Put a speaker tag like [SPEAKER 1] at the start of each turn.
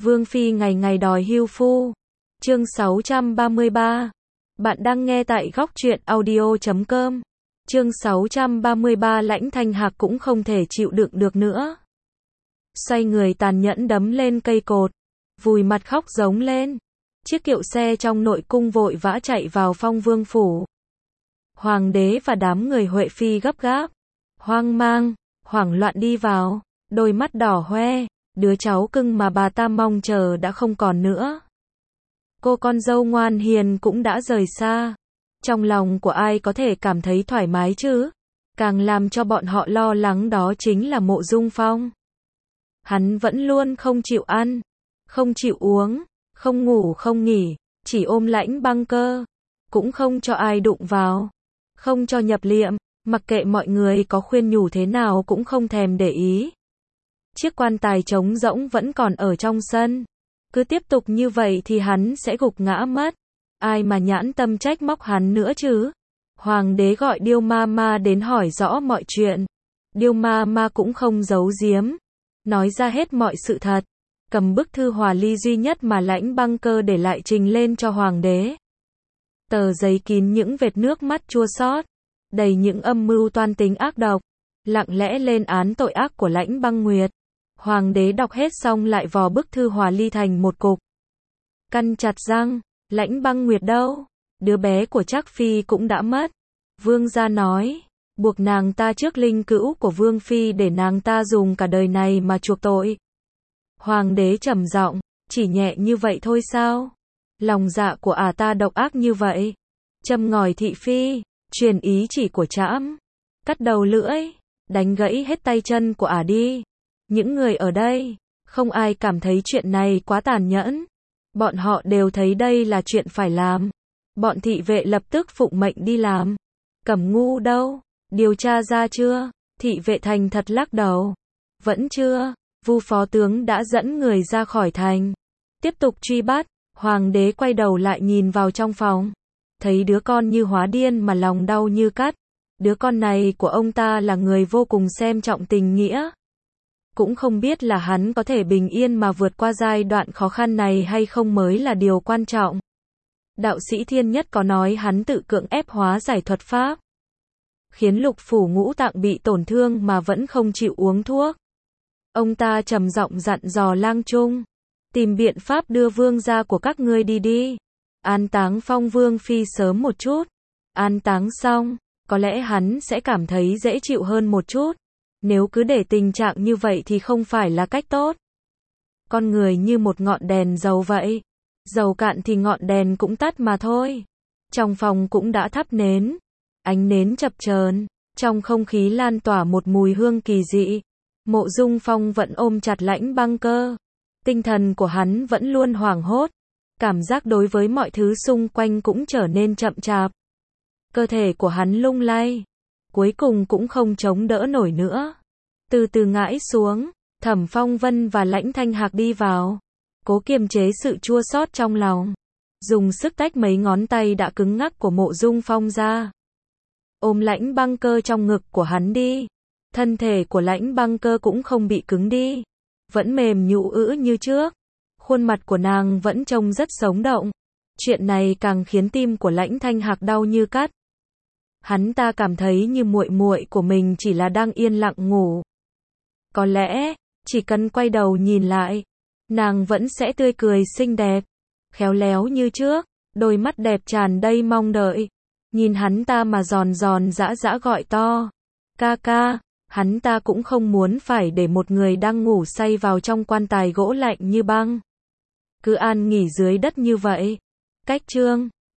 [SPEAKER 1] Vương Phi ngày ngày đòi hưu phu. Chương 633. Bạn đang nghe tại góc truyện audio.com. Chương 633. Lãnh Thanh Hạc cũng không thể chịu đựng được nữa. Xoay người tàn nhẫn đấm lên cây cột, vùi mặt khóc giống lên. Chiếc kiệu xe trong nội cung vội vã chạy vào Phong Vương phủ. Hoàng đế và đám người Huệ Phi gấp gáp, hoang mang, hoảng loạn đi vào, đôi mắt đỏ hoe, đứa cháu cưng mà bà ta mong chờ đã không còn nữa. Cô con dâu ngoan hiền cũng đã rời xa. Trong lòng của ai có thể cảm thấy thoải mái chứ? Càng làm cho bọn họ lo lắng đó chính là Mộ Dung Phong. Hắn vẫn luôn không chịu ăn, không chịu uống, không ngủ không nghỉ, chỉ ôm Lãnh Băng Cơ, cũng không cho ai đụng vào, không cho nhập liệm, mặc kệ mọi người có khuyên nhủ thế nào cũng không thèm để ý. Chiếc quan tài trống rỗng vẫn còn ở trong sân. Cứ tiếp tục như vậy thì hắn sẽ gục ngã mất. Ai mà nhãn tâm trách móc hắn nữa chứ? Hoàng đế gọi Điêu Ma Ma đến hỏi rõ mọi chuyện. Điêu Ma Ma cũng không giấu giếm, nói ra hết mọi sự thật. Cầm bức thư hòa ly duy nhất mà Lãnh Băng Cơ để lại trình lên cho hoàng đế. Tờ giấy kín những vệt nước mắt chua xót, đầy những âm mưu toan tính ác độc, lặng lẽ lên án tội ác của Lãnh Băng Nguyệt. Hoàng đế đọc hết xong lại vò bức thư hòa ly thành một cục. Căn chặt răng, Lãnh Băng Nguyệt đâu? Đứa bé của Trác Phi cũng đã mất. Vương gia nói, buộc nàng ta trước linh cữu của Vương Phi để nàng ta dùng cả đời này mà chuộc tội. Hoàng đế trầm giọng, chỉ nhẹ như vậy thôi sao? Lòng dạ của ả ta độc ác như vậy. Châm ngòi thị phi, truyền ý chỉ của trẫm, cắt đầu lưỡi, đánh gãy hết tay chân của ả đi. Những người ở đây, không ai cảm thấy chuyện này quá tàn nhẫn. Bọn họ đều thấy đây là chuyện phải làm. Bọn thị vệ lập tức phụng mệnh đi làm. Cẩm Ngu đâu? Điều tra ra chưa? Thị vệ thành thật lắc đầu. Vẫn chưa. Vu phó tướng đã dẫn người ra khỏi thành, tiếp tục truy bắt. Hoàng đế quay đầu lại nhìn vào trong phòng, thấy đứa con như hóa điên mà lòng đau như cắt. Đứa con này của ông ta là người vô cùng xem trọng tình nghĩa. Cũng không biết là hắn có thể bình yên mà vượt qua giai đoạn khó khăn này hay không mới là điều quan trọng. Đạo sĩ Thiên Nhất có nói hắn tự cưỡng ép hóa giải thuật pháp, khiến lục phủ ngũ tạng bị tổn thương mà vẫn không chịu uống thuốc. Ông ta trầm giọng dặn dò Lang Trung, tìm biện pháp đưa vương gia của các ngươi đi. An táng Phong Vương Phi sớm một chút. An táng xong, có lẽ hắn sẽ cảm thấy dễ chịu hơn một chút. Nếu cứ để tình trạng như vậy thì không phải là cách tốt. Con người như một ngọn đèn dầu vậy. Dầu cạn thì ngọn đèn cũng tắt mà thôi. Trong phòng cũng đã thắp nến. Ánh nến chập chờn, trong không khí lan tỏa một mùi hương kỳ dị. Mộ Dung Phong vẫn ôm chặt Lãnh Băng Cơ. Tinh thần của hắn vẫn luôn hoảng hốt. Cảm giác đối với mọi thứ xung quanh cũng trở nên chậm chạp. Cơ thể của hắn lung lay, cuối cùng cũng không chống đỡ nổi nữa. Từ từ ngã xuống. Thẩm Phong Vân và Lãnh Thanh Hạc đi vào, cố kiềm chế sự chua xót trong lòng, dùng sức tách mấy ngón tay đã cứng ngắc của Mộ Dung Phong ra, ôm Lãnh Băng Cơ trong ngực của hắn đi. Thân thể của Lãnh Băng Cơ cũng không bị cứng đi, vẫn mềm nhũ ữ như trước. Khuôn mặt của nàng vẫn trông rất sống động. Chuyện này càng khiến tim của Lãnh Thanh Hạc đau như cắt. Hắn ta cảm thấy như muội muội của mình chỉ là đang yên lặng ngủ. Có lẽ, chỉ cần quay đầu nhìn lại, nàng vẫn sẽ tươi cười xinh đẹp, khéo léo như trước, đôi mắt đẹp tràn đầy mong đợi. Nhìn hắn ta mà giòn giòn giã giã gọi to, ca ca. Hắn ta cũng không muốn phải để một người đang ngủ say vào trong quan tài gỗ lạnh như băng, cứ an nghỉ dưới đất như vậy. Cách chương